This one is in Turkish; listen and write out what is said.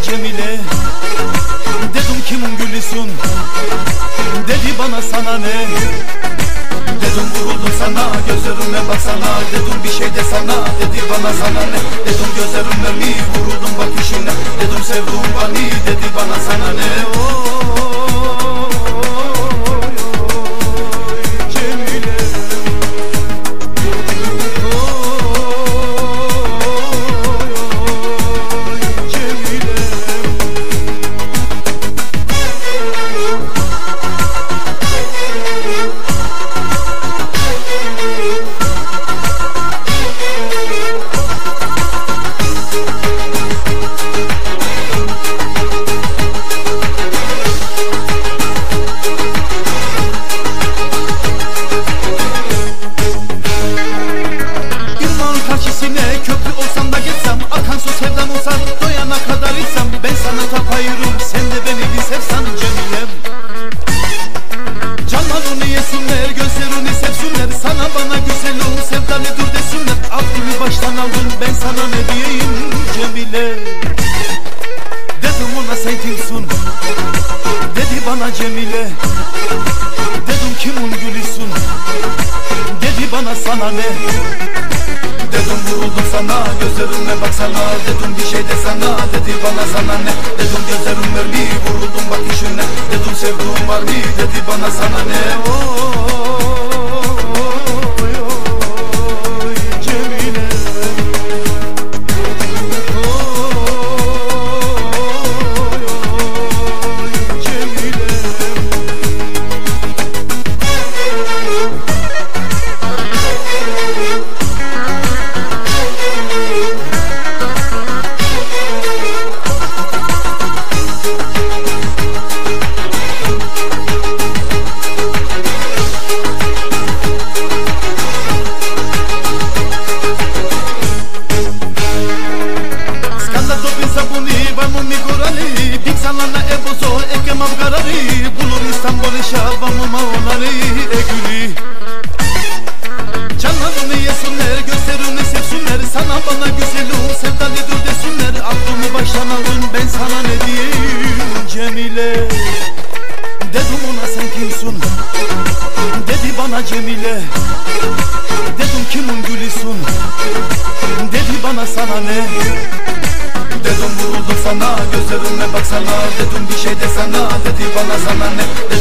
Cemile. Dedim kimin gülüsün, dedi bana sana ne. Dedim vuruldum sana, gözlerime baksana. Dedim bir şey de sana, dedi bana sana ne. Dedim gözlerime mi vuruldum bakışına. Dedim sevduğum bani, dedi bana sana ne. Cemile. Köprü olsam da geçsem, akan su sevdam olsa doyana kadar içsem, ben sana tapayırım, sen de beni bir sevsen Cemilem. Canlarını yesinler, gözlerini sevsinler, sana bana güzelim, sevdalı dur desinler. Aklımı baştan aldın, ben sana ne diyeyim Cemile. Dedim ona sen kimsin, dedi bana Cemile. Dedim kimin gülüsün, dedi bana sana ne. Dedim vuruldum sana, gözlerime baksana. Dedim bir şey de sana, dedi bana sana ne. Dedim gözlerime bir vuruldum bakışına. Dedim sevduğum var mı, dedi bana sana ne. Cemile. Cemile. Vamo mi gorali, biksalana e bozo e ke mavgarari. Bulur İstanbul'u şavamı maolari e gülü. Canlarını yesinler, gözlerini sevsinler, sana bana güzelim, sevdalı dur desinler. Aklımı baştan aldın, ben sana ne diyeyim Cemile. Dedim ona sen kimsin, dedi bana Cemile. Dedim kimin gülüsün, dedi bana sana ne. Dedim vuruldum sana, gözlerime baksana. Dedim bir şey de sana, dedi bana sana ne.